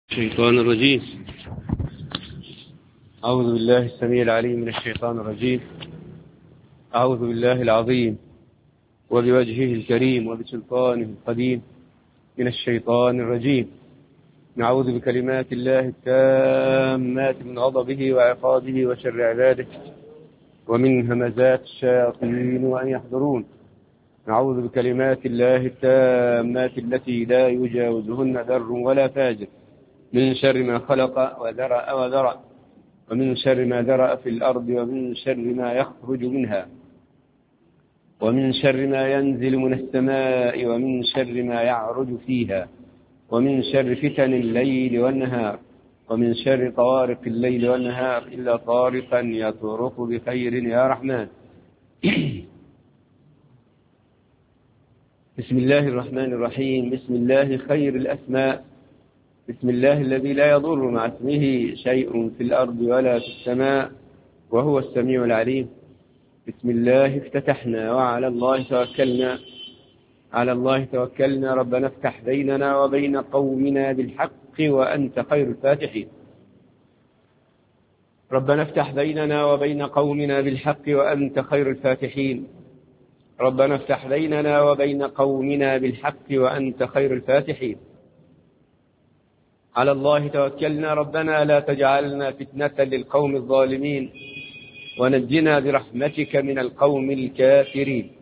الشيطان الرجيم. أعوذ بالله السميع العليم من الشيطان الرجيم. أعوذ بالله العظيم وبوجهه الكريم وبسلطانه القديم من الشيطان الرجيم. نعوذ بكلمات الله التامات من غضبه وعقابه وشر عباده ومن همزات الشياطين وأن يحضرون. نعوذ بكلمات الله التامات التي لا يجاوزهن بر ولا فاجر من شر ما خلق وذرأ ومن شر ما ذرأ في الأرض ومن شر ما يخرج منها ومن شر ما ينزل من السماء ومن شر ما يعرج فيها ومن شر فتن الليل والنهار ومن شر طوارق الليل والنهار إلا طارقا يطرق بخير يا رحمن. بسم الله الرحمن الرحيم. بسم الله خير الأسماء. بسم الله الذي لا يضر مع اسمه شيء في الأرض ولا في السماء وهو السميع العليم. بسم الله افتتحنا وعلى الله توكلنا. على الله توكلنا. ربنا افتح بيننا وبين قومنا بالحق وأنت خير الفاتحين. ربنا افتح بيننا وبين قومنا بالحق وأنت خير الفاتحين. ربنا افتح بيننا وبين قومنا بالحق وأنت خير الفاتحين. على الله توكلنا. ربنا لا تجعلنا فتنة للقوم الظالمين ونجنا برحمتك من القوم الكافرين.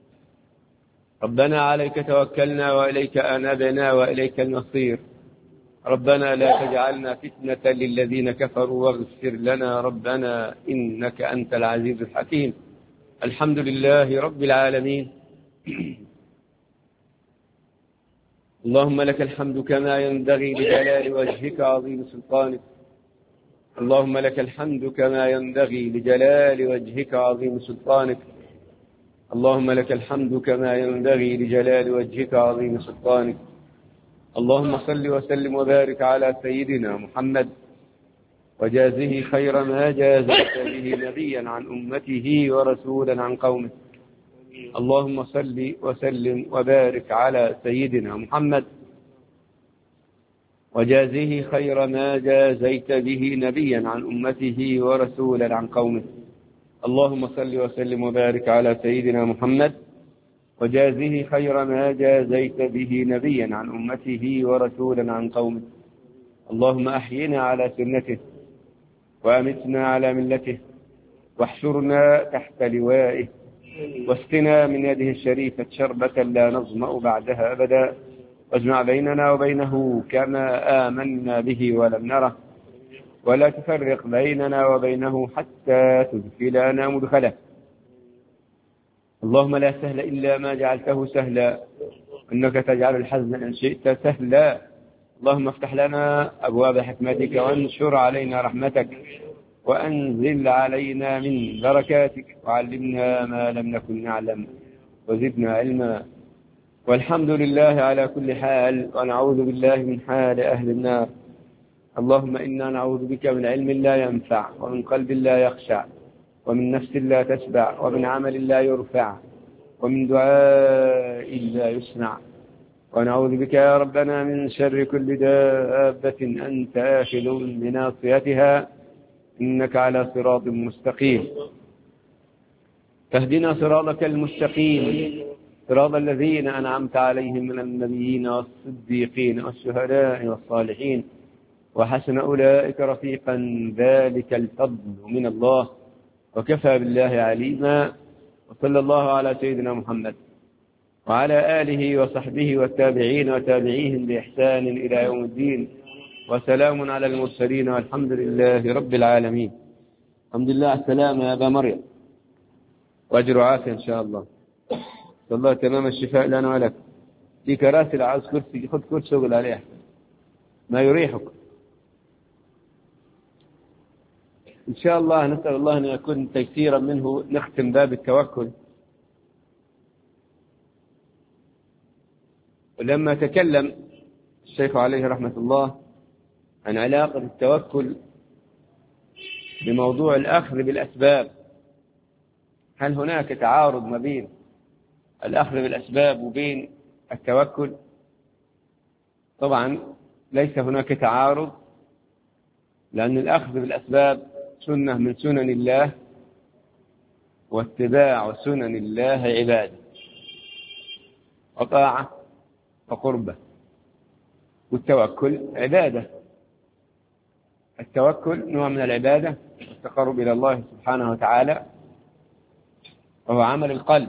ربنا عليك توكلنا وإليك أنبنا وإليك المصير. ربنا لا تجعلنا فتنة للذين كفروا واغفر لنا ربنا إنك أنت العزيز الحكيم. الحمد لله رب العالمين. اللهم لك الحمد كما ينبغي لجلال وجهك عظيم سلطانك. اللهم لك الحمد كما ينبغي لجلال وجهك عظيم سلطانك. اللهم لك الحمد كما ينبغي لجلال وجهك عظيم سلطانك. اللهم صل وسلم وبارك على سيدنا محمد وجازه خير ما جازت به نبيا عن أمته ورسولا عن قومه. اللهم صل وسلم وبارك على سيدنا محمد وجازه خير ما جازيت به نبيا عن أمته ورسولا عن قومه. اللهم صل وسلم وبارك على سيدنا محمد وجازه خير ما جازيت به نبيا عن أمته ورسولا عن قومه. اللهم أحينا على سنته وأمتنا على ملته واحشرنا تحت لوائه واسقنا من يده الشريفة شربة لا نظمأ بعدها أبدا واجمع بيننا وبينه كما آمنا به ولم نره ولا تفرق بيننا وبينه حتى تدخلنا مدخله. اللهم لا سهل إلا ما جعلته سهلا إنك تجعل الحزن إن شئت سهلا. اللهم افتح لنا أبواب حكمتك وانشر علينا رحمتك وأنزل علينا من بركاتك وعلمنا ما لم نكن نعلم وزدنا علما. والحمد لله على كل حال ونعوذ بالله من حال أهل النار. اللهم إنا نعوذ بك من علم لا ينفع ومن قلب لا يخشع ومن نفس لا تشبع ومن عمل لا يرفع ومن دعاء لا يسمع. ونعوذ بك يا ربنا من شر كل دابة أنت آخذ بناصيتها إنك على صراط مستقيم. فاهدنا صراطك المستقيم صراط الذين أنعمت عليهم من النبيين والصديقين والشهداء والصالحين وحسن أولئك رفيقا. ذلك الفضل من الله وكفى بالله عليما. وصلى الله على سيدنا محمد وعلى آله وصحبه والتابعين وتابعيهم بإحسان إلى يوم الدين وسلام على المرسلين والحمد لله رب العالمين. الحمد لله على السلامة يا أبا مريم وأجر وعافية إن شاء الله. صلى الله تمام الشفاء لنا ولك. في كراسي العاوز كرسي خذ كرسي وقل عليه ما يريحك إن شاء الله. نسأل الله أن يكون تيسيرا منه. نختم باب التوكل. ولما تكلم الشيخ عليه رحمة الله عن علاقة التوكل بموضوع الأخذ بالأسباب، هل هناك تعارض ما بين الأخذ بالأسباب وبين التوكل؟ طبعا ليس هناك تعارض، لأن الأخذ بالأسباب سنة من سنن الله، واتباع سنن الله عبادة وطاعة وقربة، والتوكل عبادة. التوكل نوع من العبادة والتقرب إلى الله سبحانه وتعالى، وهو عمل القلب.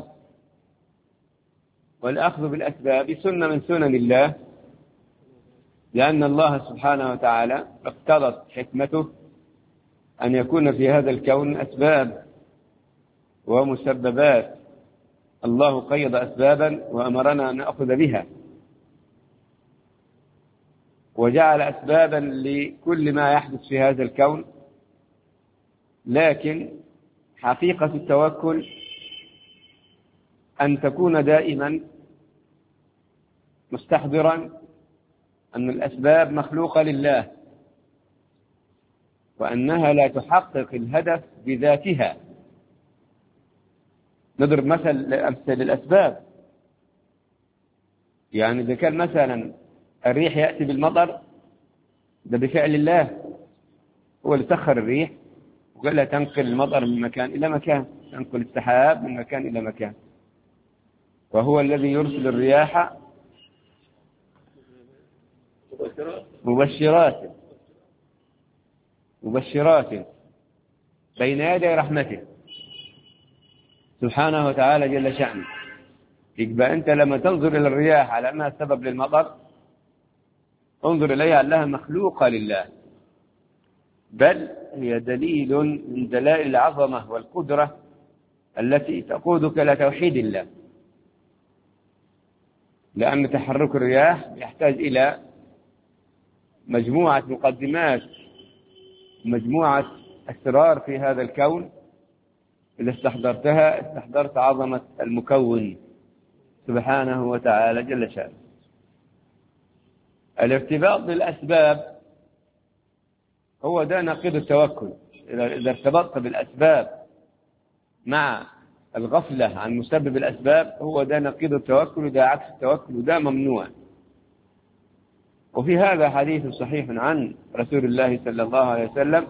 والأخذ بالأسباب سنة من سنن الله، لأن الله سبحانه وتعالى اقتضت حكمته أن يكون في هذا الكون أسباب ومسببات. الله قيض أسبابا وأمرنا أن نأخذ بها، وجعل أسبابا لكل ما يحدث في هذا الكون. لكن حقيقة التوكل أن تكون دائما مستحضرا أن الأسباب مخلوقة لله، وأنها لا تحقق الهدف بذاتها. نضرب أمثل الأسباب. يعني إذا كان مثلا الريح يأتي بالمطر، ده بفعل الله، هو اللي سخر الريح وقال لها تنقل المطر من مكان إلى مكان، تنقل السحاب من مكان إلى مكان. وهو الذي يرسل الرياح مبشرات بين يدي رحمته سبحانه وتعالى جل شأنه. يبقى أنت لما تنظر إلى الرياح على أنها سبب للمطر، انظر إليها أنها مخلوقة لله، بل هي دليل من دلائل العظمة والقدرة التي تقودك إلى توحيد الله. لأن تحرك الرياح يحتاج إلى مجموعة مقدمات، مجموعة أسرار في هذا الكون. إذا استحضرتها استحضرت عظمة المكون سبحانه وتعالى جل شأنه. الارتباط بالأسباب هو ده نقيض التوكل. إذا ارتبطت بالأسباب مع الغفلة عن مسبب الأسباب، هو ده نقيض التوكل، وده عكس التوكل، وده ممنوع. وفي هذا حديث صحيح عن رسول الله صلى الله عليه وسلم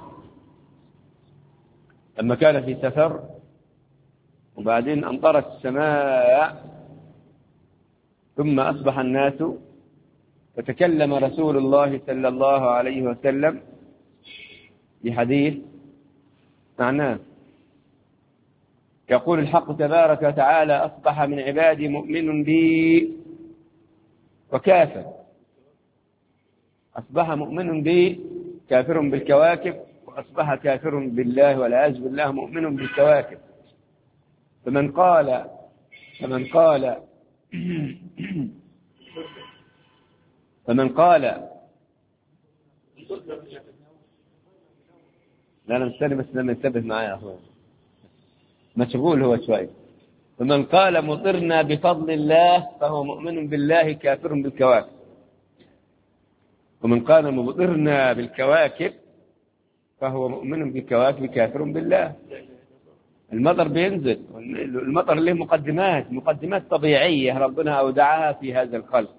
لما كان في سفر وبعدين أمطرت السماء ثم أصبح الناس، فتكلم رسول الله صلى الله عليه وسلم بحديث معناه يقول الحق تبارك وتعالى: أصبح من عبادي مؤمن بي وكافر. أصبح مؤمن بي كافر بالكواكب، وأصبح كافر بالله والعياذ بالله مؤمن بالكواكب. فمن قال لا أنا مستني بس لما ينتبه معايا يا أخوان، مشغول هو شوي. فمن قال مطرنا بفضل الله فهو مؤمن بالله كافر بالكواكب، ومن قال مطرنا بالكواكب فهو مؤمن بالكواكب كافر بالله. المطر بينزل، المطر له مقدمات طبيعية ربنا أودعها في هذا الخلق.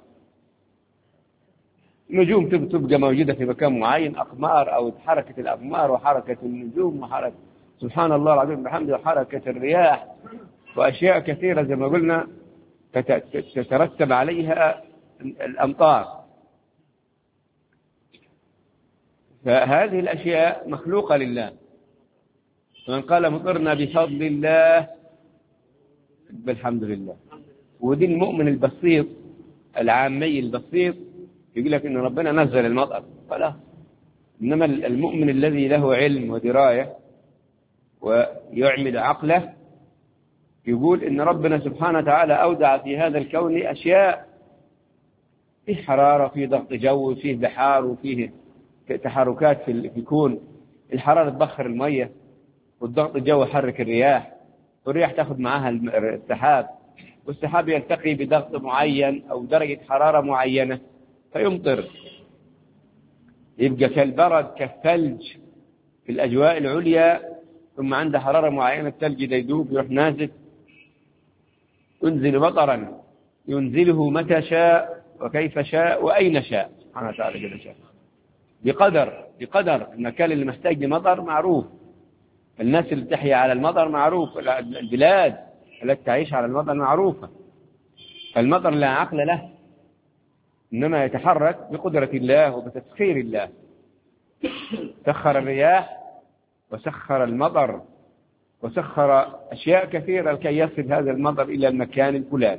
نجوم تبقى موجودة في مكان معين، أقمار أو حركة الأقمار وحركة النجوم وحركة سبحان الله العظيم بحمده حركة الرياح وأشياء كثيرة زي ما قلنا تترتب عليها الأمطار. فهذه الأشياء مخلوقة لله. فمن قال مطرنا بفضل الله بالحمد لله. ودي المؤمن البسيط العامي البسيط يقول لك إن ربنا نزل المطر خلاص. إنما المؤمن الذي له علم ودراية ويعمل عقله يقول إن ربنا سبحانه وتعالى أودع في هذا الكون أشياء، فيه حرارة، فيه ضغط جو، فيه بحار، وفيه تحركات في الكون. الحرارة تبخر المية، والضغط الجو يحرك الرياح، والرياح تأخذ معها السحاب، والسحاب يلتقي بضغط معين أو درجة حرارة معينة فيمطر. يبقى كالبرد كالثلج في الأجواء العليا، ثم عند حرارة معينة الثلج يذوب يروح نازل. ينزل مطرا ينزله متى شاء وكيف شاء وأين شاء. سبحانه وتعالى جل شأنه. بقدر المكان اللي محتاج لمطر معروف، الناس اللي تحيا على المطر معروف، البلاد التي تعيش على المطر معروفة. المطر لا عقل له، إنما يتحرك بقدرة الله وبتسخير الله. سخر الرياح وسخر المطر وسخر أشياء كثيرة لكي يصل هذا المطر إلى المكان الفلاني.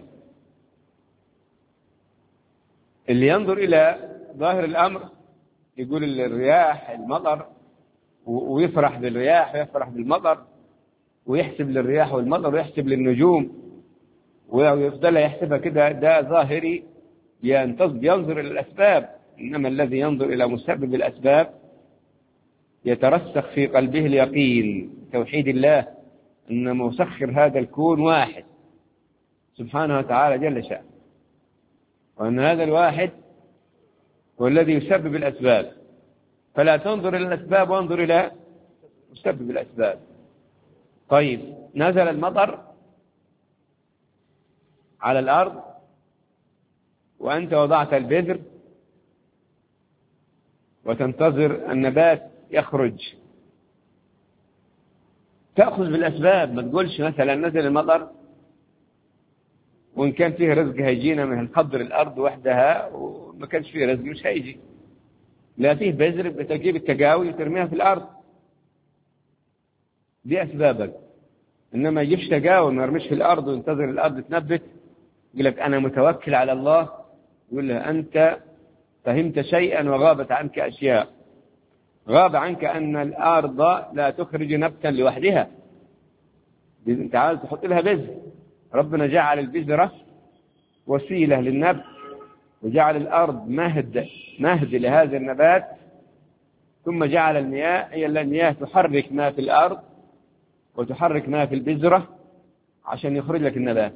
اللي ينظر إلى ظاهر الأمر يقول الرياح المطر، ويفرح بالرياح ويفرح بالمطر، ويحسب للرياح والمطر ويحسب للنجوم ويفضل يحسبها كده، ده ظاهري ينظر إلى الأسباب. إنما الذي ينظر إلى مسبب الأسباب يترسخ في قلبه اليقين توحيد الله أن مسخر هذا الكون واحد سبحانه وتعالى جل شأنه، وأن هذا الواحد هو الذي يسبب الأسباب. فلا تنظر إلى الأسباب وانظر إلى مسبب الأسباب. طيب، نزل المطر على الأرض وأنت وضعت البذر وتنتظر النبات يخرج، تأخذ بالأسباب. ما تقولش مثلا نزل المطر وإن كان فيه رزق هيجينا من القدر الأرض وحدها، وما كانش فيه رزق مش هيجي. لا، فيه بذر بتجيب التقاوي وترميها في الأرض، دي أسبابك. إنما يجيبش تقاوي ما يرميش في الأرض وينتظر الأرض تنبت، يقول لك أنا متوكل على الله. يقول له أنت فهمت شيئا وغابت عنك أشياء. غاب عنك أن الأرض لا تخرج نبتا لوحدها، أنت عايز تحط لها بذر. ربنا جعل البذرة وسيلة للنبت، وجعل الأرض مهد لهذا النبات، ثم جعل المياه هي المياه تحرك ما في الأرض وتحرك ما في البذرة عشان يخرج لك النبات.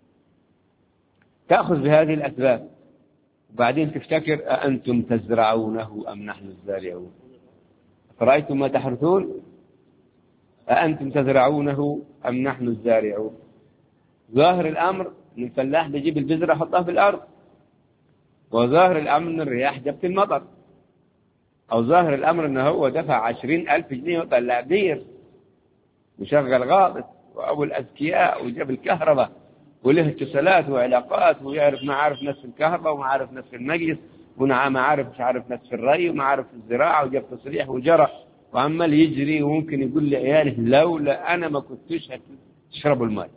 تأخذ بهذه الأسباب وبعدين تفتكر أأنتم تزرعونه أم نحن الزارعون؟ فرأيتم ما تحرثون أأنتم تزرعونه أم نحن الزارعون؟ ظاهر الأمر أن الفلاح بيجيب البذرة يحطها في الأرض، وظاهر الأمر أن الرياح جابت المطر، أو ظاهر الأمر أنه هو دفع 20,000 جنيه وطلع بير وشغل غاطس وأبو الأذكياء وجاب الكهرباء وله اتصالات وعلاقات ويعرف معارف ناس في الكهرباء ومعارف ناس في المجلس ومعارف مش عارف ناس في الري ومعارف في الزراعة، وجاب تصريح وجرى وعمال يجري، وممكن يقول لعياله لولا أنا ما كنتش هتشربوا الماء.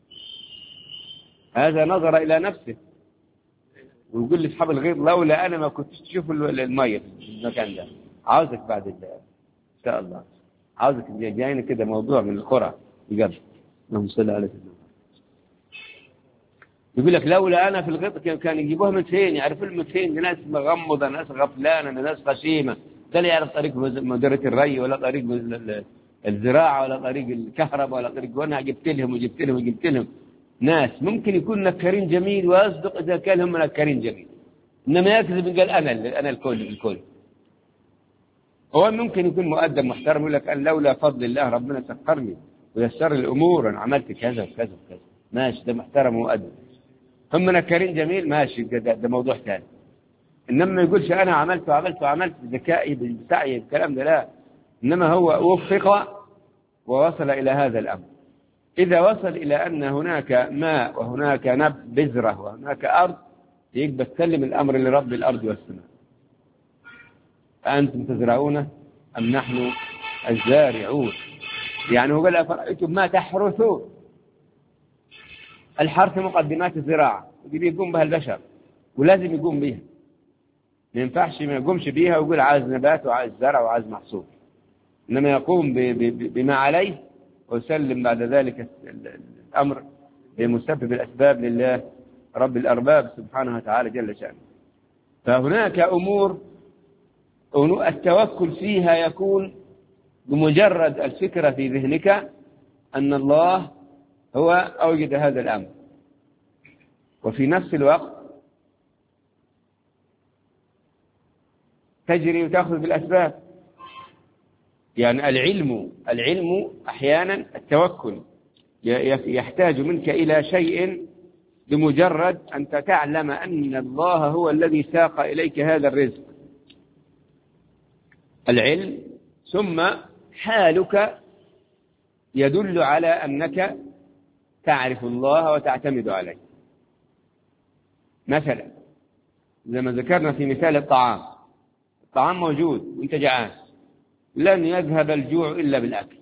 هذا نظر إلى نفسه، ويقول لأصحاب الغيظ لولا أنا ما كنتش تشوفوا الماء في المكان ده. عاوزك بعد إن شاء الله، عاوزك جايين كده موضوع من القرى بجد. اللهم صل على سيدنا. يقول لك لولا أنا في الغيط كان يجيبوها من فين؟ يعرفوا من فين؟ ناس مغمضة، ناس غفلانة، ناس غشيمة، لا يعرف طريق مديرة الري ولا طريق الزراعة ولا طريق الكهرباء ولا طريق. وأنا جبت لهم ناس ممكن يكون نكرين جميل ويصدق إذا كان هم نكرين جميل، إنما يكذب قال أنا الكل. هو ممكن يكون مؤدب محترم يقول لك لولا فضل الله ربنا سخرني ويسر الأمور أنا عملت كذا وكذا وكذا، ماشي، ده محترم ومؤدب. هم نكرين جميل، ماشي، ده موضوع ثاني. إنما ما يقولش أنا عملت بذكائي بسعي الكلام ده، لا. إنما هو وفق ووصل إلى هذا الأمر. إذا وصل إلى أن هناك ماء وهناك بذرة وهناك أرض، يقبل تسلم الأمر لرب الأرض والسماء. أأنتم تزرعونه أم نحن الزارعون؟ يعني هو قال أفرأيتم ما تحرثون. الحرث مقدمات الزراعة اللي يقوم بها البشر ولازم يقوم بها، ما ينفعش ما يقومش بها ويقول عايز نبات وعايز زرع وعايز محصول، إنما يقوم بما عليه ويسلم بعد ذلك الأمر بمسبب الأسباب لله رب الأرباب سبحانه وتعالى جل شأنه. فهناك أمور التوكل فيها يكون بمجرد الفكرة في ذهنك أن الله هو أوجد هذا الأمر، وفي نفس الوقت تجري وتأخذ بالأسباب. يعني العلم أحيانا التوكل يحتاج منك إلى شيء بمجرد أن تعلم أن الله هو الذي ساق إليك هذا الرزق، العلم، ثم حالك يدل على أنك تعرف الله وتعتمد عليه. مثلا زي ما ذكرنا في مثال الطعام موجود وانت جعان، لن يذهب الجوع إلا بالأكل،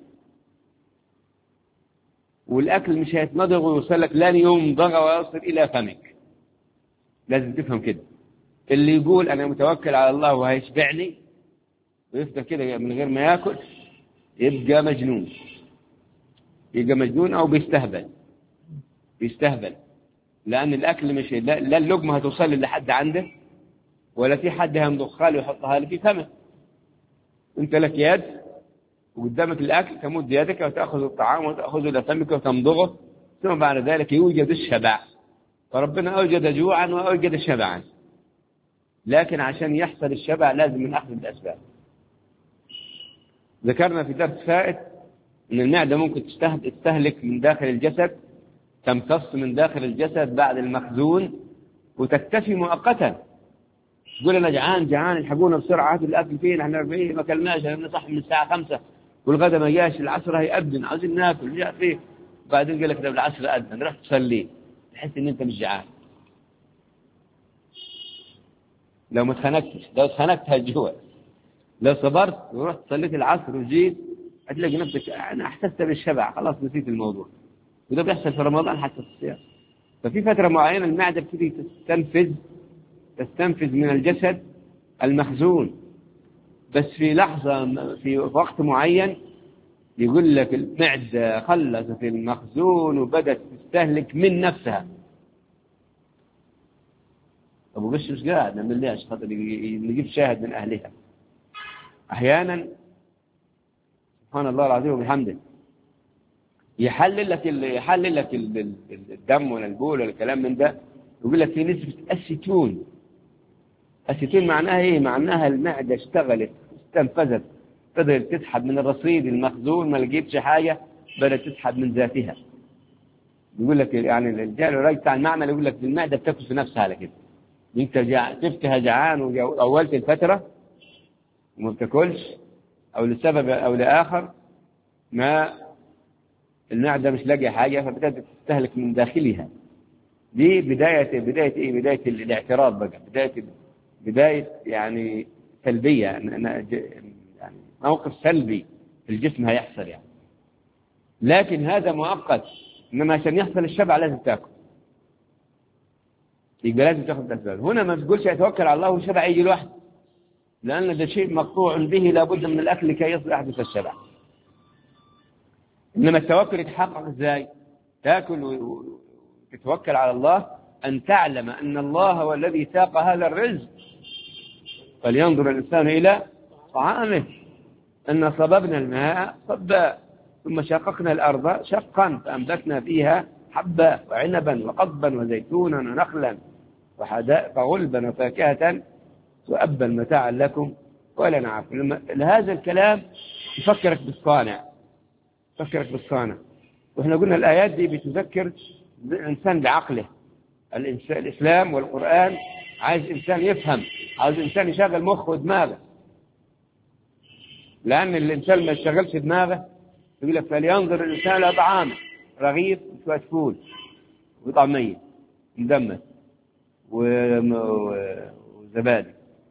والأكل مش هيتمضغ ويوصل لك، لن يمضغ ويصل إلى فمك. لازم تفهم كده. اللي يقول أنا متوكل على الله وهيشبعني ويفضل كده من غير ما يأكل يبقى مجنون أو بيستهبل، لأن الأكل مش لا اللقمة هتوصل لحد عنده، ولا في حد هيمضخها له ويحطها له في فمه. أنت لك يد وقدامك الأكل، تمد يدك وتأخذ الطعام وتأخذه إلى فمك وتمضغه، ثم بعد ذلك يوجد الشبع. فربنا أوجد جوعا وأوجد شبعا، لكن عشان يحصل الشبع لازم من أخذ الأسباب. ذكرنا في درس فائت أن المعدة ممكن تستهلك من داخل الجسد، تمتص من داخل الجسد بعد المخزون وتكتفي مؤقتا. تقول أنا جعان الحقونا بسرعة، هاتوا الأكل فين، احنا ما أكلناش، احنا صح من الساعة 5 والغدا ما جاش، العصر هيأذن، عايزين ناكل، جاء فيه. بعدين قال لك ده العصر أذن، رحت تصلي، تحس إن أنت مش جعان. لو اتخنقت هالجوع، لو صبرت ورحت صليت العصر وجيت هتلاقي نفسك أنا أحسست بالشبع، خلاص نسيت الموضوع. وده بيحصل في رمضان حتى في الصيام. ففي فترة معينة المعدة بتبتدي تستنفذ من الجسد المخزون، بس في لحظة في وقت معين يقول لك المعدة خلصت المخزون وبدأت تستهلك من نفسها. أبو بش مش قاعد نعمل ليش خاطر نجيب شاهد من أهلها. أحيانا سبحان الله العظيم وبحمده يحلل لك الدم ولا البول ولا الكلام من ده، يقول لك في نسبة أسيتون. معناها إيه؟ معناها المعدة اشتغلت، استنفذت، بدأت تسحب من الرصيد المخزون، ما لقيتش حاجة، بدأت تسحب من ذاتها. يقول لك يعني الراجل بتاع المعمل يقول لك المعدة بتاكل في نفسها على كده. انت شفتها جعان وأولت الفترة وما بتاكلش، أو لسبب أو لآخر ما المعدة مش لاقي حاجة، فبدأت تستهلك من داخلها. دي بداية إيه؟ بداية الاعتراض بقى، بداية يعني سلبية، يعني موقف سلبي في الجسم هيحصل يعني. لكن هذا مؤقت، إنما عشان يحصل الشبع لازم تأكل، يبقى لازم تأخذ الأسباب. هنا ما تقولش أتوكل على الله والشبع يجي لوحده، لأن ده شيء مقطوع به، لابد من الأكل كي يحدث الشبع. إنما التوكل يتحقق إزاي؟ تأكل وتتوكل على الله، أن تعلم أن الله هو الذي ساق هذا الرزق. فلينظر الإنسان إلى طعامه، أن صببنا الماء صبا ثم شققنا الأرض شقا فأنبتنا فيها حبا وعنبا وقضبا وزيتونا ونخلا وحدائق غلبا وفاكهة وأبا متاعا لكم ولنعم. هذا الكلام يفكرك بالصانع. وإحنا قلنا الآيات دي بتذكر الإنسان بعقله. الإسلام والقرآن عايز إنسان يفهم، عايز إنسان يشغل مخه ودماغه، لأن الإنسان ما يشغلش دماغه يقول لك فلينظر الإنسان إلى طعامه، رغيف وشوية فول وطعمية مدمس وزبادي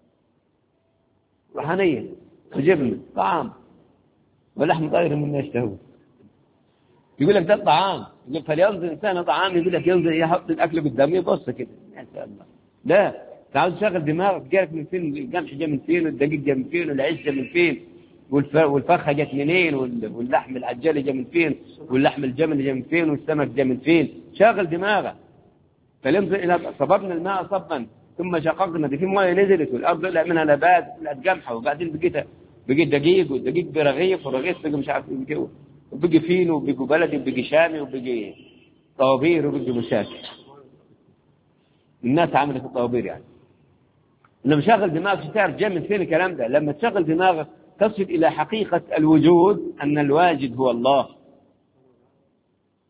وحنية وجبنة، طعام ولحم طير مما يشتهون. يقول لك ده الطعام، يقول فلينظر الإنسان طعام، يقول لك ينظر يحط الأكل قدامه يبص كده ما شاء الله. لا، تعال تشغل دماغك، جالك من فين القمح جاء من فين، والدقيق جاء من فين، والعيش جاء من فين، والفرخة جت منين، واللحم العجالي جاء من فين، واللحم الجمل جاء من فين، والسمك جاء من فين. شغل دماغك. فلينظر إلى صببنا الماء صبا ثم شققنا، دي في مويه نزلت والأرض طلع منها نبات طلعت قمحة، وبعدين بقيت دقيق، والدقيق برغيف، والرغيف بقى مش عارف وبقي فين، وبقي بلدي، وبقي شامي، وبقي طوابير، وبقي مشاكل. الناس عملت الطوابير يعني. لما شغل دماغك تعرف جاي من فين الكلام ده. لما تشغل دماغك تصل إلى حقيقة الوجود، أن الواجد هو الله.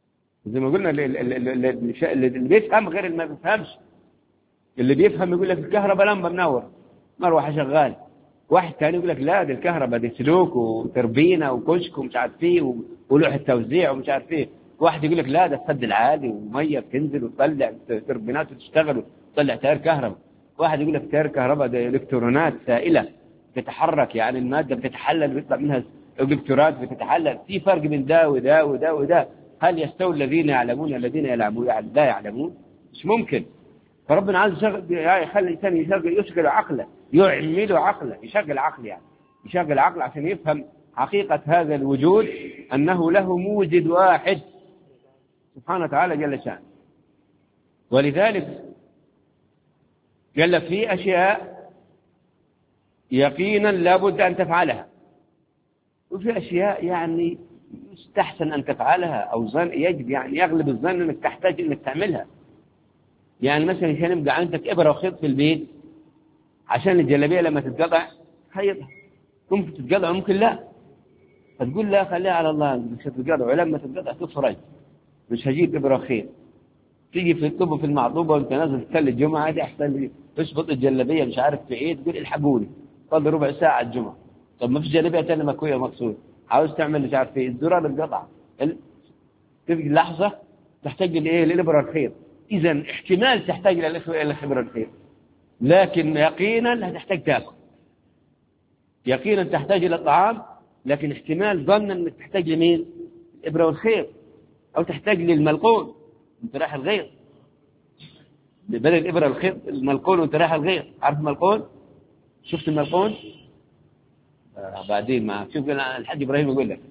زي ما قلنا اللي بيفهم غير اللي ما بيفهمش. اللي بيفهم يقول لك الكهرباء لمبه منور، مروحه شغال. واحد ثاني يقول لك لا، دي الكهرباء دي سلوك وتربينه وكشك ومش عارف ايه ولوحه توزيع ومش عارف ايه. واحد يقول لك لا، ده السد العالي وميه بتنزل وتطلع تربينات وتشتغل وتطلع تيار كهرباء. واحد يقول لك تيار كهرباء ده الكترونات سائله بتتحرك، يعني الماده بتتحلل ويطلع منها الكترونات بتتحلل. في فرق بين ده وده وده وده. هل يستوي الذين يعلمون الذين لا يعلمون؟ مش ممكن. فربنا عايز يخلي الانسان يشغل عقله، يعمل عقله، يشغل عقل، يعني يشغل عقل عشان يفهم حقيقة هذا الوجود، أنه له موجد واحد سبحانه وتعالى جل شأنه. ولذلك قال لك في أشياء يقينا لابد أن تفعلها، وفي أشياء يعني يستحسن أن تفعلها، أو يجب يعني يغلب الظن أنك تحتاج أنك تعملها. يعني مثلا كان يبقى عندك إبرة وخيط في البيت عشان الجلابية لما تتقطع خيطها، ممكن تتقطع ممكن لا، فتقول لا خليها على الله مش هتتقطع، ولما تتقطع تفرج مش هجيب إبرة وخيط. تيجي في الطب في المعطوبة وانت نازل تصلي الجمعة عادي أحسن لي تشبط الجلابية مش عارف في إيه، تقول الحقوني فاضل ربع ساعة الجمعة. طب ما في جلابية تانية مكوية ومكسورة، عاوز تعمل مش عارف إيه، الزرار اتقطع، تبقى لحظة تحتاج لإيه؟ للإبرة الخيط. إذا احتمال تحتاج إلى الإبرة الخيط، لكن يقينا هتحتاج تاكل. يقينا تحتاج إلى الطعام، لكن احتمال ظن أنك تحتاج لمين؟ الإبرة والخيط، أو تحتاج للملقون وانت رايح الغيط. بدل الإبرة والخيط الملقون وانت رايح الغيط. عارف الملقون؟ شفت الملقون؟ بعدين ما شوف الحاج إبراهيم يقول لك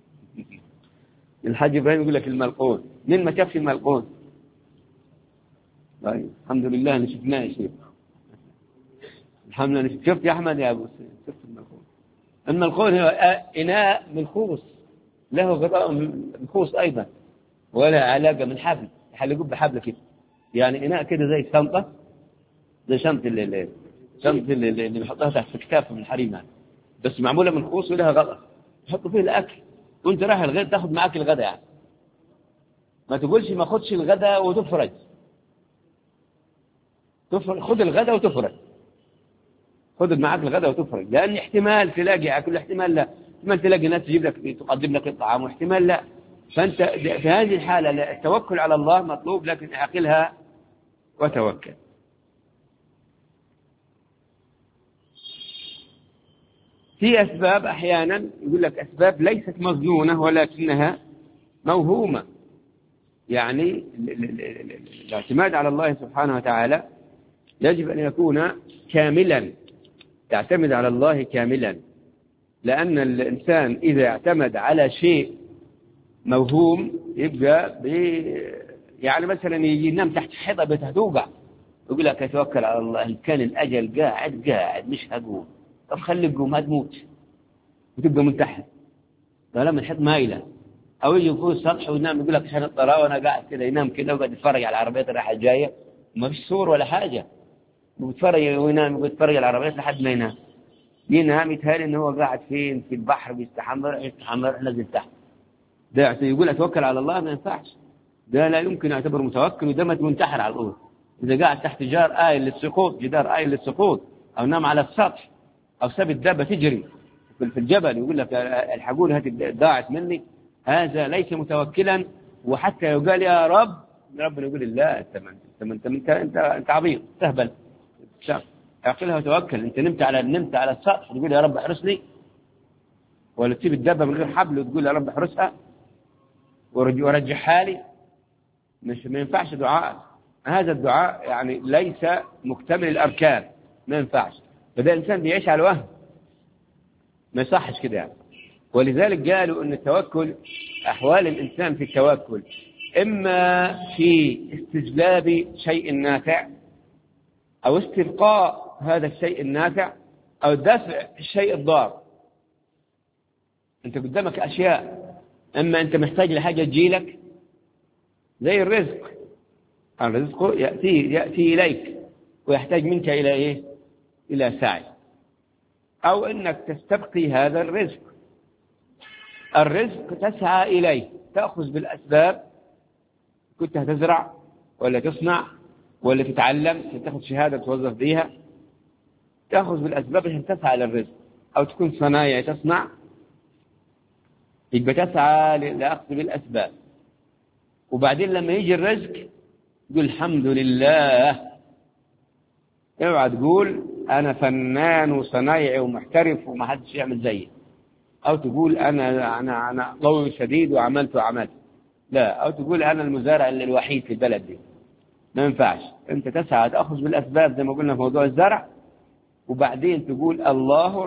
الحاج إبراهيم يقول لك الملقون. مين ما شافش الملقون؟ طيب الحمد لله أنا شفناه يا شيخ، الحمد لله. شفت يا أحمد يا أبو سيد؟ شفت الملقون؟ الملقون هو إناء منخوص له غطاء منخوص أيضا، ولا علاقة من حبل يحلقوه بحبل كده، يعني إناء كده زي الشنطة، زي شنطة اللي بيحطها تحت كتافه من الحريم يعني، بس معمولة من خوص ولها غطاء يحطوا فيه الأكل، وأنت رايح الغد تاخذ معك الغداء. يعني ما تقولش ما خدش الغداء وتفرج، خذ الغداء وتفرج، خذ معك الغداء وتفرج، لأن احتمال تلاقي أكل، احتمال لا، احتمال تلاقي ناس تجيب لك تقدم لك الطعام، واحتمال لا. فأنت في هذه الحالة التوكل على الله مطلوب، لكن اعقلها وتوكل. في أسباب أحيانا يقول لك أسباب ليست مظنونة ولكنها موهومة، يعني الاعتماد على الله سبحانه وتعالى يجب أن يكون كاملا، تعتمد على الله كاملا، لأن الإنسان إذا اعتمد على شيء موهوم يبقى يعني مثلا يجي ينام تحت حيطة بتهدوقع، يقول لك أتوكل على الله، إن كان الأجل قاعد مش هقوم، طب خليك قوم هتموت وتبقى منتحر طالما الحيط مايلة. أو يجي فوق السطح وينام يقول لك عشان الطراوة أنا قاعد كده، ينام كده وقاعد يتفرج على العربيات الرايحة الجاية، ما فيش صور ولا حاجة، ويتفرج وينام ويتفرج على العربيات لحد ما ينام يتهيألي إن هو قاعد فين في البحر بيستحمر نزل تحت. ده يقول أتوكل على الله، ما ينفعش، ده لا يمكن يعتبر متوكل، وده منتحر على الأرض. إذا قاعد تحت جدار آية للسقوط أو نام على السطح أو ساب الدابة تجري في الجبل يقول لك الحقوني هاتي ضاعت مني، هذا ليس متوكلا. وحتى يقال يا رب، ربنا يقول لا، انت عبيط تهبل، اعقلها وتوكل. انت نمت على السطح تقول يا رب احرسني، ولا تسيب الدابة من غير حبل وتقول يا رب احرسها ورجع حالي؟ مش ما ينفعش دعاء هذا الدعاء، يعني ليس مكتمل الأركان، ما ينفعش. فده إنسان بيعيش على وهم، ما يصحش كده يعني. ولذلك قالوا أن التوكل، أحوال الإنسان في التوكل إما في استجلاب شيء نافع، أو استبقاء هذا الشيء النافع، أو دفع الشيء الضار. أنت قدامك أشياء، أما أنت محتاج لحاجة تجيلك زي الرزق يأتي إليك ويحتاج منك إلى إيه؟ إلى سعي، أو أنك تستبقي هذا الرزق تسعى إليه، تأخذ بالأسباب كنت هتزرع ولا تصنع ولا تتعلم عشان تاخذ شهادة توظف بيها، تأخذ بالأسباب عشان تسعى للرزق، أو تكون صنايعي تصنع، يبقى تسعى لأخذ بالأسباب. وبعدين لما يجي الرزق تقول الحمد لله. اوعى تقول أنا فنان وصنايعي ومحترف وما حدش يعمل زيي، أو تقول أنا قوي شديد وعملت. لا، أو تقول أنا المزارع الوحيد في البلد دي. ما ينفعش. أنت تسعى تأخذ بالأسباب زي ما قلنا في موضوع الزرع، وبعدين تقول الله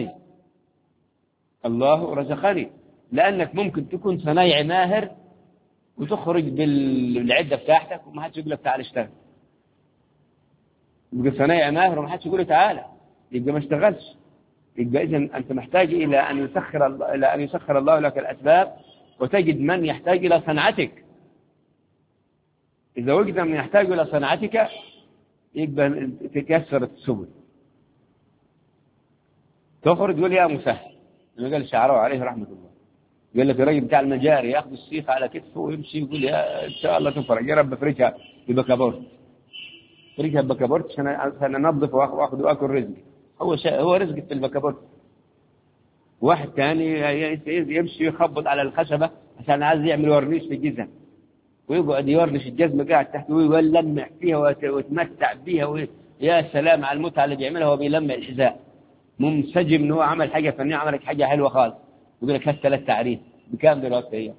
رزقني، لأنك ممكن تكون صنايعي ماهر وتخرج بالعدة بتاعتك وما حدش يقول لك تعال اشتغل. يبقى صنايعي ماهر وما حدش يقول تعال، يبقى ما اشتغلش. يبقى إذن أنت محتاج إلى أن يسخر الله لك الأسباب، وتجد من يحتاج إلى صنعتك. إذا وجد من يحتاج إلى صنعتك يبقى تكسر السبل. تخرج تقول يا مسهل. ما قال الشعراوي عليه رحمة الله، قال لك الراجل بتاع المجاري ياخذ السيخ على كتفه ويمشي يقول يا إن شاء الله تفرج، يا رب افرجها ببكابورت، افرجها ببكابورت عشان انظف واكل رزقي. هو رزقك في البكابورت. واحد ثاني يمشي يخبط على الخشبة عشان عايز يعمل ورنيش في الجزم، ويقعد يورنش الجزمة قاعد تحت ويلمع فيها ويتمتع بيها. يا سلام على المتعة اللي بيعملها وهو بيلمع الحذاء، منسجم إنه هو عمل حاجة فنية، عملت حاجة حلوة خالص. يقول لك هات 3 تعريف. بكام دلوقتي هي؟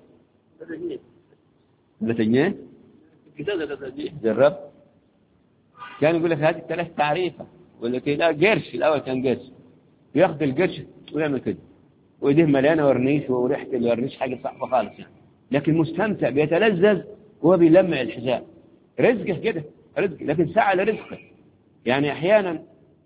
3 جنيه. جرب. كان يقول لك هات 3 تعريفة، ولا كده قرش. الأول كان قرش، ياخذ القرش ويعمل كده ويديه مليانة ورنيش وريحة الورنيش حاجة صعبة خالص يعني، لكن مستمتع بيتلذذ وهو بيلمع الحذاء. رزقه كده رزق، لكن سعى لرزقه. يعني أحيانا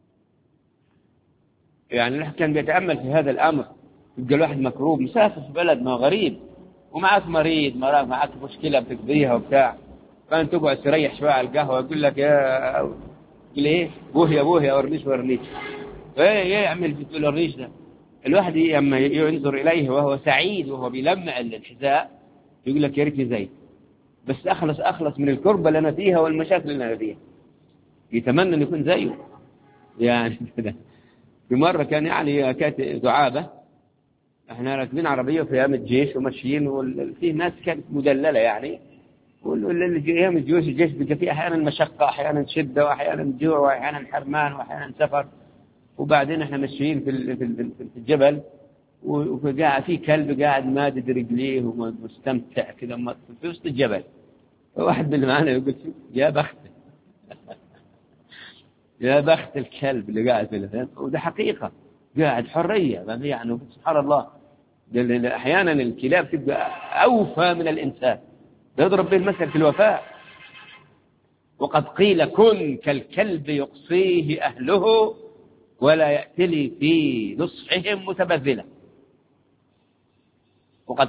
الواحد كان بيتأمل في هذا الأمر، يبقى الواحد مكروب مسافر في بلد ما غريب، ومعك مريض معك مشكلة بتقضيها وبتاع، فأنت تقعد تريح شوية على القهوة يقول لك يا ليه بوه يا ورنيش ايه يعمل في الورنيش ده. الواحد لما ينظر إليه وهو سعيد وهو بيلمع الحذاء يقول لك يا ريتني زي، بس أخلص من الكربة اللي أنا فيها والمشاكل اللي أنا فيها. يتمنى أن يكون زيه يعني كده. في مرة كانت دعابة، احنا راكبين عربية في أيام الجيش وماشيين، وفي ناس كانت مدللة يعني، أيام الجيش بيبقى فيه أحيانا مشقة، أحيانا شدة، وأحيانا جوع، وأحيانا حرمان، وأحيانا سفر. وبعدين احنا ماشيين في الجبل، وقاعد في كلب قاعد مادد رجليه ومستمتع كده في وسط الجبل. واحد من اللي معانا يقول يا بخت يا بخت الكلب اللي قاعد في الفن. وده حقيقة، قاعد حرية يعني. سبحان الله، أحيانا الكلاب تبقى أوفى من الإنسان، يضرب به المثل في الوفاء. وقد قيل كن كالكلب يقصيه أهله ولا يأتلي في نصحهم متبذلا. وقد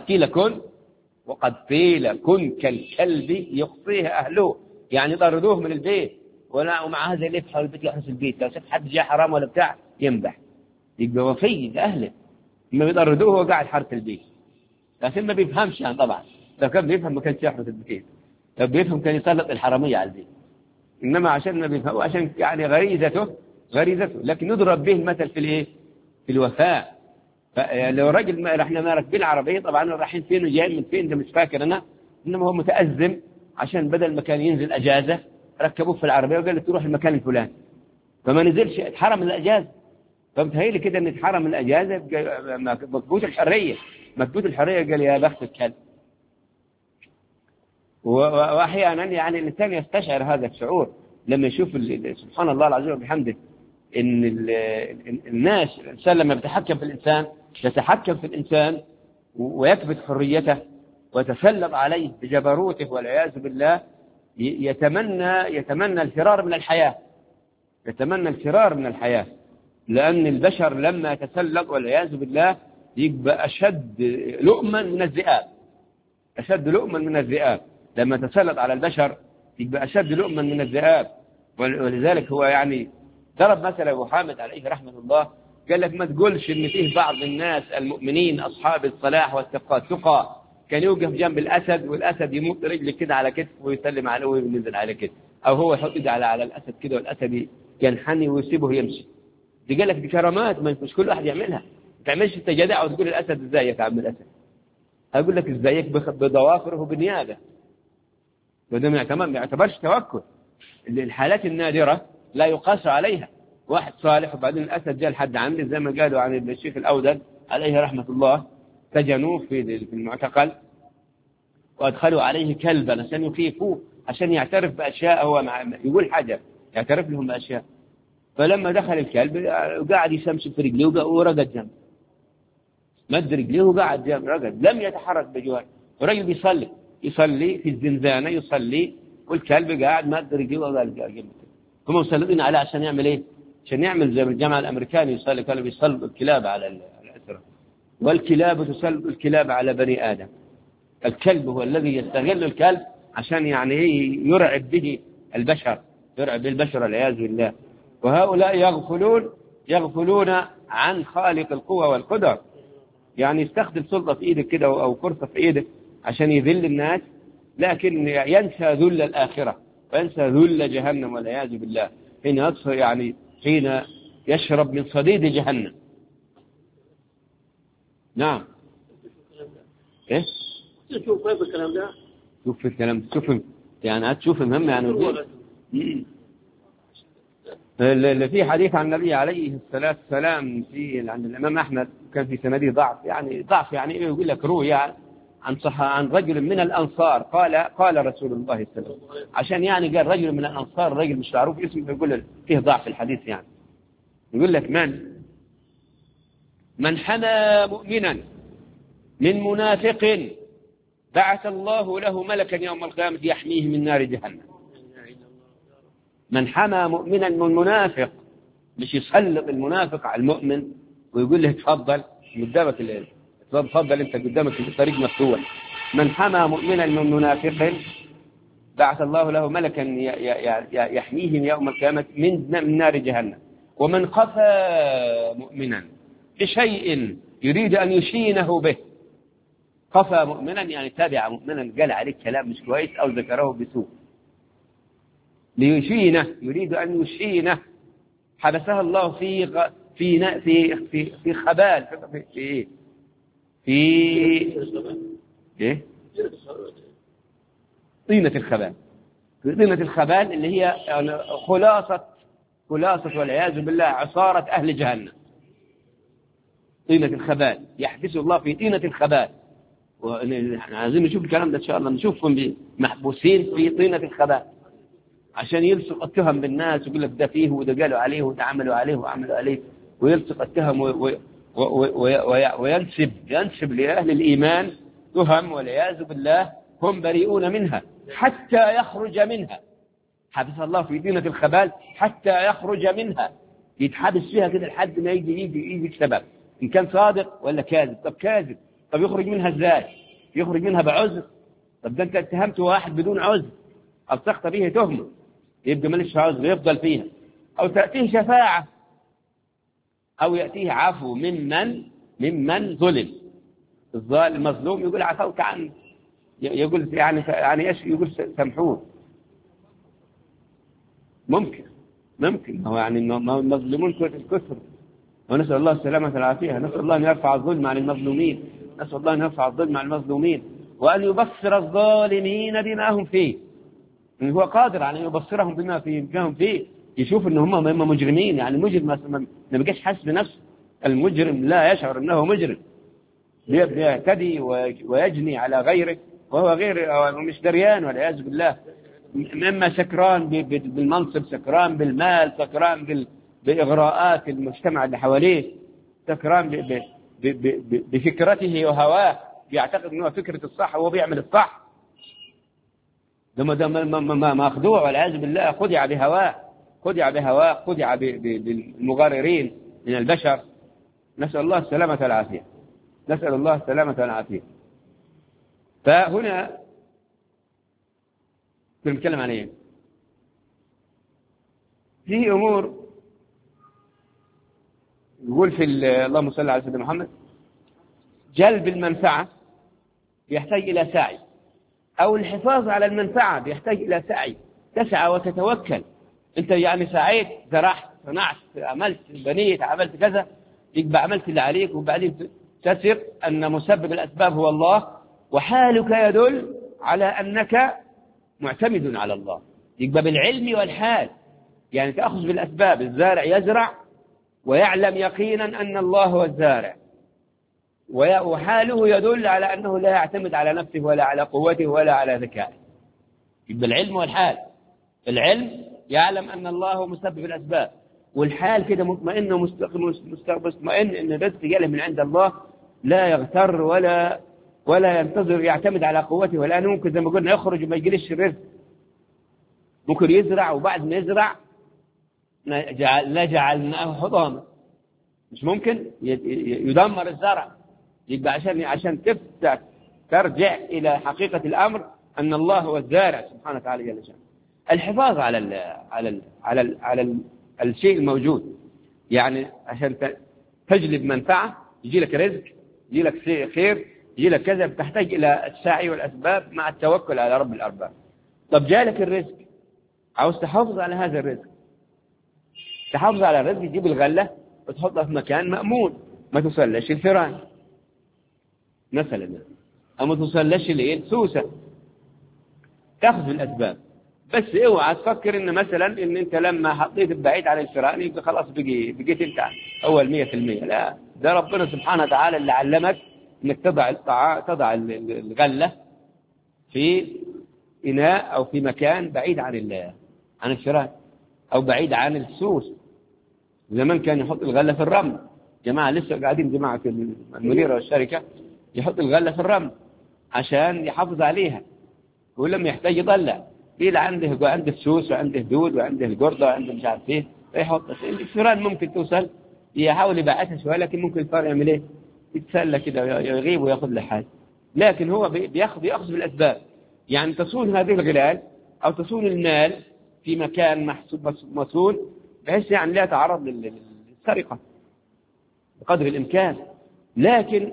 قيل كن كالكلب يقصيه أهله، يعني يطردوه من البيت، ومع هذا اللي يفحر البيت يحرس البيت. لو شاف حد جاء حرام ولا بتاع ينبح، يبقى وفي لأهله. ما بيطردوه هو قاعد حرس البيت، لكن ما بيفهمش يعني. طبعا لو كان بيفهم ما كانش يحرس البيت، لو بيفهم كان يسلط الحرامية على البيت. إنما عشان ما بيفهم، عشان يعني غريزته، لكن نضرب به المثل في الايه؟ في الوفاء. لو راجل احنا ما راكبين عربيه طبعا رايحين فين وجايين من فين ده مش فاكر انا، انما هو متأزم عشان بدل ما كان ينزل اجازه ركبوه في العربيه وقال له تروح المكان الفلاني، فما نزلش، اتحرم من الاجازه. فمتهيألي كده ان اتحرم من الاجازه، مكبوت الحريه قال يا بخت الكلب. واحيانا يعني الانسان يستشعر هذا الشعور لما يشوف سبحان الله العظيم وبحمده ان الناس، الانسان لما يتحكم في الانسان ويكبت حريته ويتسلط عليه بجبروته والعياذ بالله، يتمنى الفرار من الحياة. لأن البشر لما يتسلط والعياذ بالله يبقى أشد لؤما من الذئاب. لما تسلط على البشر يبقى أشد لؤما من الذئاب. ولذلك هو يعني ضرب مثلا أبو حامد عليه رحمة الله، قال لك ما تقولش إن فيه بعض الناس المؤمنين أصحاب الصلاح والتقى كان يوقف جنب الأسد والأسد يمط رجله كده على كتفه ويسلم عليه وينزل على كتفه، أو هو يحط إيده على الأسد كده والأسد ينحني ويسيبه يمشي. دي قال لك دي كرامات، مش كل واحد يعملها. ما تعملش انت جدع وتقول الأسد ازيك يا عم الأسد، أقول لك ازيك بضوافره وبنيابه. وده ما يعتبرش توكل. الحالات النادرة لا يقاس عليها. واحد صالح وبعدين الأسد جاء لحد عنده، زي ما قالوا عن الشيخ الأودد عليه رحمة الله، سجنوه في المعتقل وأدخلوا عليه كلبا عشان يخيفوه، عشان يعترف بأشياء. هو يقول حاجة يعترف لهم بأشياء. فلما دخل الكلب قاعد يشمس في رجليه ورقد جنب، مد رجليه وقاعد جنب رقد، لم يتحرك بجوار. الرجل يصلي في الزنزانة، يصلي والكلب قاعد مد رجليه وقاعد جنب. هم مسلطين عليه عشان يعمل ايه؟ عشان يعمل زي الجامعة الأمريكاني، يصلي كلب يصلب الكلاب على الأسرة، والكلاب تسلب الكلاب على بني آدم. الكلب هو الذي يستغل الكلب عشان يعني يرعب به البشر، يرعب به البشر والعياذ بالله. وهؤلاء يغفلون عن خالق القوى والقدر. يعني يستخدم سلطة في إيدك كده أو فرصة في إيدك عشان يذل الناس، لكن ينسى ذل الآخرة وينسى ذل جهنم والعياذ بالله. حين يشرب من صديد جهنم. نعم. إيه؟ شوف كيف الكلام ده؟ شوف الكلام، شوف يعني هتشوف المهم يعني. اللي في حديث عن النبي عليه الصلاة والسلام في عند الإمام أحمد، كان في سنده ضعف، يعني يقول لك روي عن رجل من الأنصار قال رسول الله صلى الله عليه وسلم، عشان يعني قال رجل من الأنصار، رجل مش معروف اسمه، يقول فيه ضعف في الحديث. يعني يقول لك من حمى مؤمنا من منافق بعث الله له ملكا يوم القيامة يحميه من نار جهنم. من حمى مؤمنا من منافق، مش يسلط المنافق على المؤمن ويقول له تفضل قدامك الليل، تفضل انت قدامك الطريق مفتوح. من حمى مؤمنا من منافق بعث الله له ملكا يحميه يوم القيامة من نار جهنم. ومن قفى مؤمنا بشيء يريد أن يشينه به، قفى مؤمنا يعني تابع مؤمنا قال عليه كلام مش كويس أو ذكره بسوء، ليشينه، يريد أن يشينه، حبسها الله في خبال، في طينة الخبال. طينة الخبال اللي هي خلاصة والعياذ بالله عصارة أهل جهنم. طينة الخبال يحبس الله في طينة الخبال. عايزين نشوف الكلام ده إن شاء الله، نشوفهم محبوسين في طينة الخبال عشان يلصق التهم بالناس ويقول لك ده فيه وده قالوا عليه وده عملوا عليه وعملوا عليه، ويلصق التهم وينسب لأهل الإيمان تهم والعياذ بالله هم بريئون منها حتى يخرج منها. حبس الله في دينة الخبال حتى يخرج منها، يتحبس فيها كده لحد ما يجي السبب إن كان صادق ولا كاذب. طب كاذب، طب يخرج منها ازاي؟ يخرج منها بعذر. طب ده انت اتهمت واحد بدون عذر، ألصقت به تهمه، يبقى مالش عذر يفضل فيها. أو تأتيه شفاعة، أو يأتيه عفو ممن ظلم. المظلوم يقول عفوت عنه، يقول يعني ايش؟ يقول سامحوه. ممكن هو يعني المظلومون كثر، ونسأل الله السلامة والعافية. نسأل الله أن يرفع الظلم عن المظلومين، نسأل الله أن يرفع الظلم عن المظلومين، وأن يبصر الظالمين بما هم فيه. هو قادر على أن يبصرهم بما هم فيه، يشوف أن هم مجرمين. يعني المجرم ما بقاش حاسس بنفسه، المجرم لا يشعر أنه مجرم، يعتدي ويجني على غيره وهو غير مش دريان والعياذ بالله. إما سكران بالمنصب، سكران بالمال، سكران بإغراءات المجتمع اللي حواليه، سكران بفكرته وهواه، يعتقد أنه فكرة الصح وهو بيعمل الصح. ده مخدوع والعياذ بالله، خدع بهواه، خدع بالمغررين من البشر. نسأل الله السلامة والعافية، نسأل الله السلامة والعافية. فهنا بنتكلم عن ايه؟ في امور يقول في اللهم صل على سيدنا محمد: جلب المنفعة يحتاج إلى سعي، أو الحفاظ على المنفعة بيحتاج إلى سعي، تسعى وتتوكل. أنت يعني سعيت، زرعت، صنعت، عملت، بنيت، عملت كذا، يبقى عملت اللي عليك، وبعدين تثق أن مسبب الأسباب هو الله، وحالك يدل على أنك معتمد على الله. يبقى بالعلم والحال، يعني تأخذ بالأسباب. الزارع يزرع ويعلم يقينا أن الله هو الزارع، وحاله يدل على أنه لا يعتمد على نفسه ولا على قوته ولا على ذكائه. يبقى العلم والحال. العلم يعلم أن الله هو مسبب الأسباب، والحال كده مطمئن مطمئن أن الرزق جاله من عند الله، لا يغتر ولا ينتظر يعتمد على قوته، ولا ممكن زي ما قلنا يخرج وما يجيلش الرزق. ممكن يزرع وبعد ما يزرع جعلناه حطاما، مش ممكن يدمر الزرع. يبقى عشان تفتح ترجع إلى حقيقة الأمر أن الله هو الزارع سبحانه وتعالى جل جلاله. الحفاظ على الشيء الموجود، يعني عشان تجلب منفعة، يجي لك رزق، يجي لك خير، يجي لك كذا، بتحتاج إلى السعي والأسباب مع التوكل على رب الأرباب. طب جالك الرزق، عاوز تحافظ على هذا الرزق. تحافظ على الرزق، تجيب الغلة وتحطها في مكان مأمون، ما تصلش الفيران مثلا، أو ما تصلش السوسة. تأخذ بالأسباب، بس اوعى تفكر ان مثلا ان انت لما حطيت بعيد عن الفيران يبقى خلاص بقيت انت اول 100%. لا، ده ربنا سبحانه وتعالى اللي علمك انك تضع الغلة في إناء أو في مكان بعيد عن الفيران، أو بعيد عن السوس. زمان كان يحط الغلة في الرمل، جماعة لسه قاعدين جماعة المدير والشركة يحط الغلة في الرمل عشان يحافظ عليها، ولما يحتاج يطلع إلى عنده السوس وعنده دود وعنده القردة وعنده مش عارف ايه، فيحط الفيران. ممكن توصل يحاول يبعثها شوية، لكن ممكن الفار يعمل ايه؟ يتسلى كده، يغيب وياخذ له حاجة. لكن هو بيأخذ بالأسباب، يعني تصون هذه الغلال أو تصون المال في مكان مصون، بحيث يعني لا يتعرض للسرقة بقدر الإمكان. لكن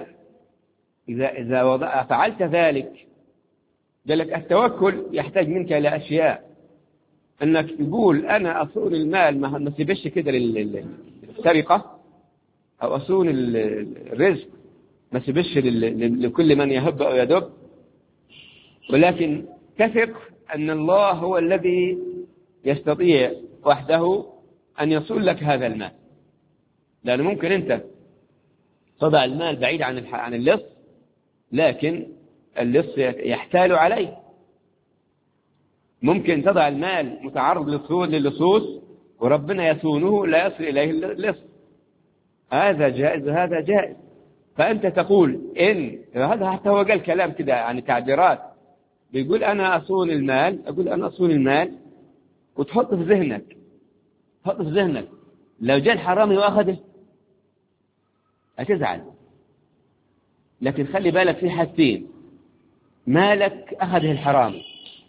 إذا فعلت ذلك، ذلك التوكل يحتاج منك إلى أشياء، أنك تقول أنا أصون المال ما سيبش كده للسرقة، أو أصون الرزق ما سيبش لكل من يهب أو يدب، ولكن تثق أن الله هو الذي يستطيع وحده أن يصون لك هذا المال. لأنه ممكن أنت تضع المال بعيد عن اللص، لكن اللص يحتال عليه. ممكن تضع المال متعرض للصوص وربنا يصونه لا يصل إليه اللص، هذا جائز وهذا جائز. فأنت تقول إن هذا، حتى هو قال كلام كده يعني تعبيرات، بيقول أنا أصون المال، أقول أنا أصون المال، وتحط في ذهنك لو جاء الحرامي وأخذه هتزعل. لكن خلي بالك في حاجتين: مالك أخذه الحرامي،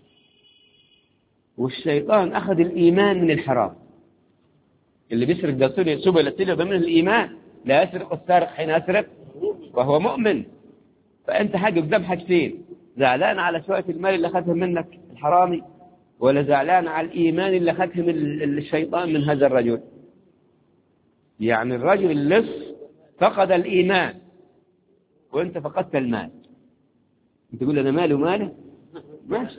والشيطان أخذ الإيمان من الحرام. اللي بيسرق ده سبل السلب من الإيمان، لا يسرق السارق حين يسرق وهو مؤمن. فأنت حاجة قدام حاجتين: زعلان على شوية المال اللي أخذه منك الحرامي، ولا زعلان على الإيمان اللي أخذه من الشيطان من هذا الرجل. يعني الرجل اللص فقد الإيمان، وأنت فقدت المال. أنت تقول أنا مالي وماله؟ ماشي،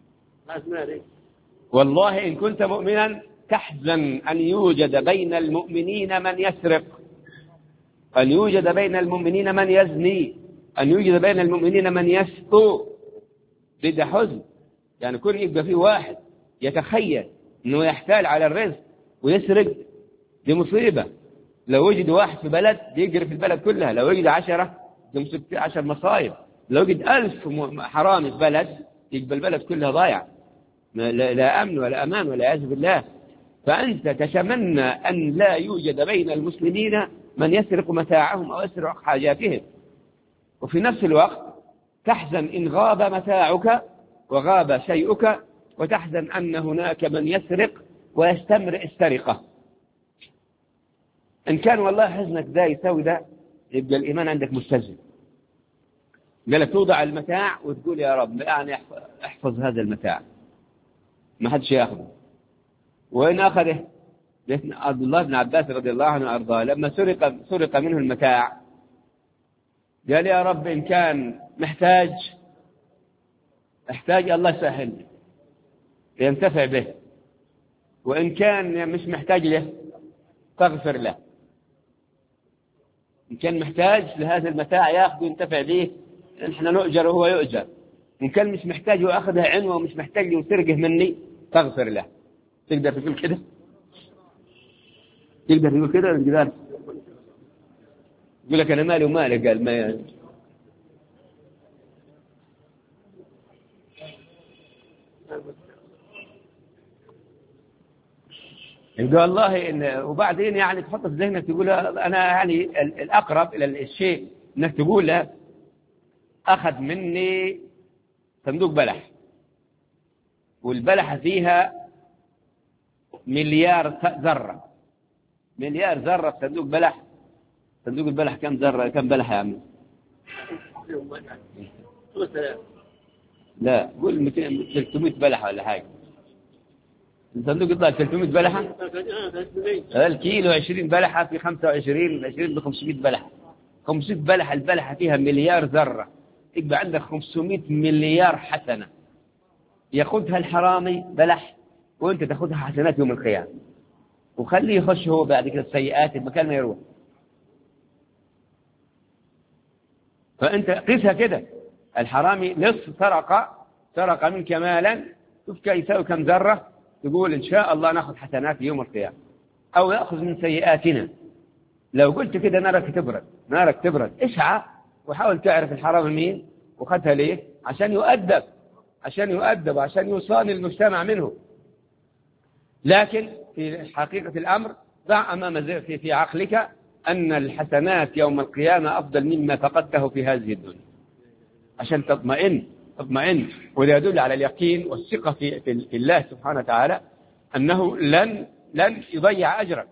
والله إن كنت مؤمنا تحزن أن يوجد بين المؤمنين من يسرق، أن يوجد بين المؤمنين من يزني، أن يوجد بين المؤمنين من يسطو. ده حزن، يعني كل يبقى فيه واحد يتخيل أنه يحتال على الرزق ويسرق، دي مصيبة. لو وجد واحد في بلد يجري في البلد كلها، لو وجد 10 دي 10 مصايب. لو وجد 1000 حرامي في بلد يبقى البلد كلها ضايع، لا أمن ولا أمان ولا عياذ بالله. فأنت تتمنى أن لا يوجد بين المسلمين من يسرق متاعهم أو يسرق حاجاتهم، وفي نفس الوقت تحزن إن غاب متاعك وغاب شيئك، وتحزن أن هناك من يسرق ويستمر السرقة. إن كان والله حزنك ده يساوي ده، يبقى الإيمان عندك مستلزم. قال لك توضع المتاع وتقول يا رب يعني احفظ هذا المتاع ما حدش ياخذه. وإن أخذه عبد الله بن عباس رضي الله عنه وأرضاه لما سرق منه المتاع قال يا رب إن كان محتاج الله يسهل ينتفع به، وإن كان مش محتاج له تغفر له. إن كان محتاج لهذا المتاع يأخذ ينتفع به نحن نؤجر وهو يؤجر، إن كان مش محتاج وأخذها عنوة ومش محتاج لي وسرقه مني تغفر له. تقدر تقول كده؟ تقدر تقول كده الجدار؟ يقول لك أنا مالي ومالي. قال ما يقول والله إن وبعدين يعني تحط في ذهنك تقول أنا يعني الأقرب إلى الشيء إنك تقول له أخذ مني صندوق بلح والبلحة فيها مليار ذرة. مليار ذرة في صندوق بلح. صندوق البلح كم ذرة كم بلح يا عمي؟ لا قول 200 300 بلحة ولا حاجة. الصندوق يطلع 300 بلحة. الكيلو 20 بلحة في 25 20 ب 500 بلحة. 500 بلحة البلحة فيها مليار ذرة، يبقى عندك 500 مليار حسنة ياخذها الحرامي بلح وانت تاخذها حسنات يوم القيامة، وخليه يخش هو بعد كده السيئات المكان ما يروح. فانت قيسها كده، الحرامي نصف سرق منك مالا، شوف يساوي كم ذرة، تقول إن شاء الله نأخذ حسنات يوم القيامة أو يأخذ من سيئاتنا. لو قلت كده نارك تبرد. اسعى وحاول تعرف الحرام مين وخدها ليه، عشان يؤدب عشان يصان المجتمع منه. لكن في حقيقة الأمر ضع أمام في عقلك أن الحسنات يوم القيامة أفضل مما فقدته في هذه الدنيا، عشان تطمئن. وده يدل على اليقين والثقة في الله سبحانه وتعالى أنه لن يضيع أجرك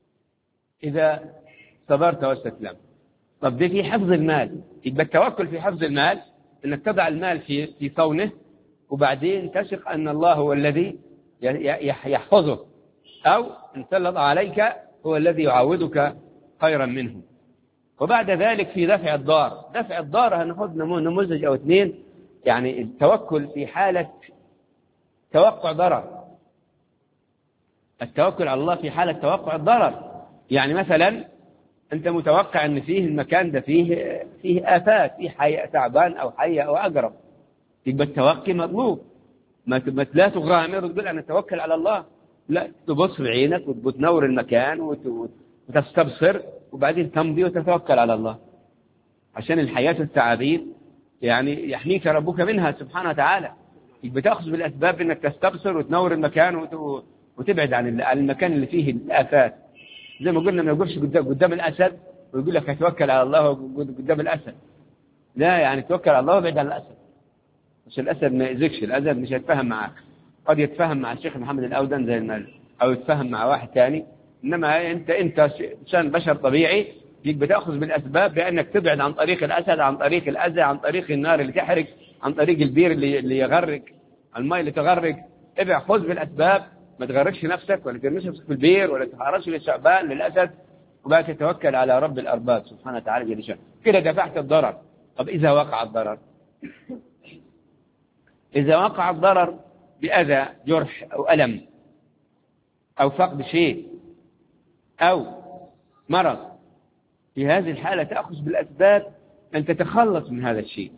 إذا صبرت واستسلمت. طب ده في حفظ المال، يبقى التوكل في حفظ المال أنك تضع المال في صونه، وبعدين تثق أن الله هو الذي يحفظه، أو إن سلط عليك هو الذي يعوضك خيرا منه. وبعد ذلك في دفع الضار هناخذ نموذج أو اثنين. يعني التوكل في حالة توقع ضرر، التوكل على الله في حالة توقع الضرر. يعني مثلا أنت متوقع أن فيه المكان ده فيه آفات، فيه حي تعبان أو حي أو أقرب، يبقى التوكل مطلوب. لا تغامر وتقول أنا أتوكل على الله، لا، تبص بعينك وتنور المكان وتستبصر وبعدين تمضي وتتوكل على الله، عشان الحياة التعابين يعني يحميك ربك منها سبحانه وتعالى. يبقى تأخذ بالأسباب أنك تستبصر وتنور المكان وتبعد عن المكان اللي فيه الآفات. زي ما قلنا ما يقولش قدام الأسد ويقول لك اتوكل على الله قدام الأسد، لا، يعني توكل على الله وابعد عن الأسد عشان الأسد ما يأذيكش. الأسد مش هيتفاهم معك، قد يتفاهم مع الشيخ محمد الأودن زي المال أو يتفاهم مع واحد ثاني، إنما أنت إنسان بشر طبيعي، يبقى تأخذ بالأسباب بأنك تبعد عن طريق الأسد، عن طريق الأذى، عن طريق النار اللي تحرق، عن طريق البير اللي يغرق، الماء اللي تغرق. ابعد، خذ بالأسباب، ما تغرقش نفسك ولا ترميش نفسك في البير ولا تحرش للشعبان للأسد، وبقى تتوكل على رب الأرباب سبحانه وتعالى جل شأنه. كده دفعت الضرر. طب إذا وقع الضرر، إذا وقع الضرر بأذى، جرح أو ألم أو فقد شيء أو مرض، في هذه الحالة تأخذ بالأسباب أن تتخلص من هذا الشيء.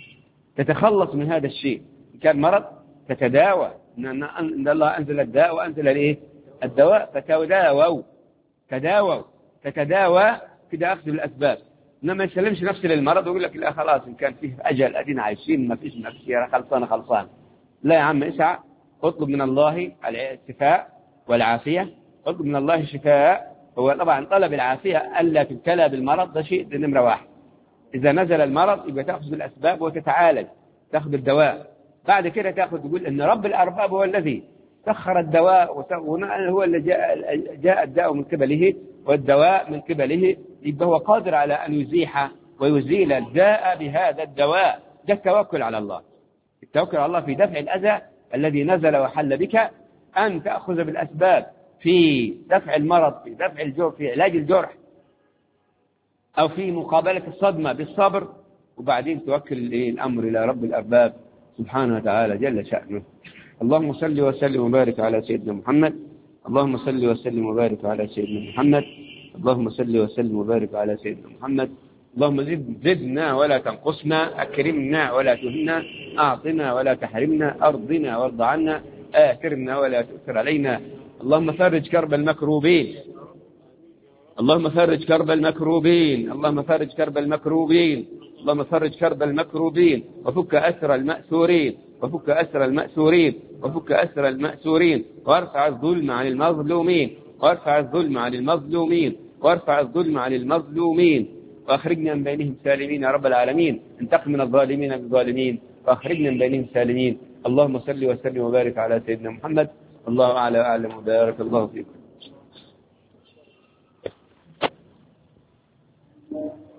إن كان مرض تتداوى، إن الله أنزل الداء وأنزل الدواء، تتداوى كده، أخذ بالأسباب. إنما يسلمش نفسه للمرض ويقول لك لا خلاص إن كان فيه أجل أدينا عايشين، ما فيش خلصان. لا يا عم، اسعى، اطلب من الله الشفاء والعافية، اطلب من الله الشفاء. هو طبعا طلب العافية ألا تبتلى بالمرض، ده شيء نمرة واحد. إذا نزل المرض يبقى تأخذ بالأسباب وتتعالج، تأخذ الدواء. بعد كده تقول إن رب الأرباب هو الذي سخر الدواء، هو اللي جاء الداء من قبله والدواء من قبله، يبقى هو قادر على أن يزيح ويزيل الداء بهذا الدواء. ده التوكل على الله. التوكل على الله في دفع الأذى الذي نزل وحل بك، أن تأخذ بالأسباب في دفع المرض، في دفع الجرح، في علاج الجرح، أو في مقابلة الصدمة بالصبر، وبعدين توكل الأمر إلى رب الأرباب سبحانه وتعالى جل شأنه. اللهم صل وسلم وبارك على سيدنا محمد. اللهم صل وسلم وبارك على سيدنا محمد. اللهم صل وسلم وبارك على سيدنا محمد. اللهم زدنا ولا تنقصنا، أكرمنا ولا تهنا، أعطنا ولا تحرمنا، أرضنا وارض عنا، آثرنا ولا تؤثر علينا. اللهم فرج كرب المكروبين، اللهم فرج كرب المكروبين، اللهم فرج كرب المكروبين، اللهم فرج كرب المكروبين، وفك أسر المأسورين، وفك أسر المأسورين، وفك أسر المأسورين، وارفع الظلم عن المظلومين، وارفع الظلم عن المظلومين، وارفع الظلم عن المظلومين، وأخرجنا من بينهم سالمين يا رب العالمين. انتقم من الظالمين بالظالمين، وأخرجنا من بينهم سالمين. اللهم صل وسلم وبارك على سيدنا محمد. الله أعلى وأعلم، وبارك الله فيكم.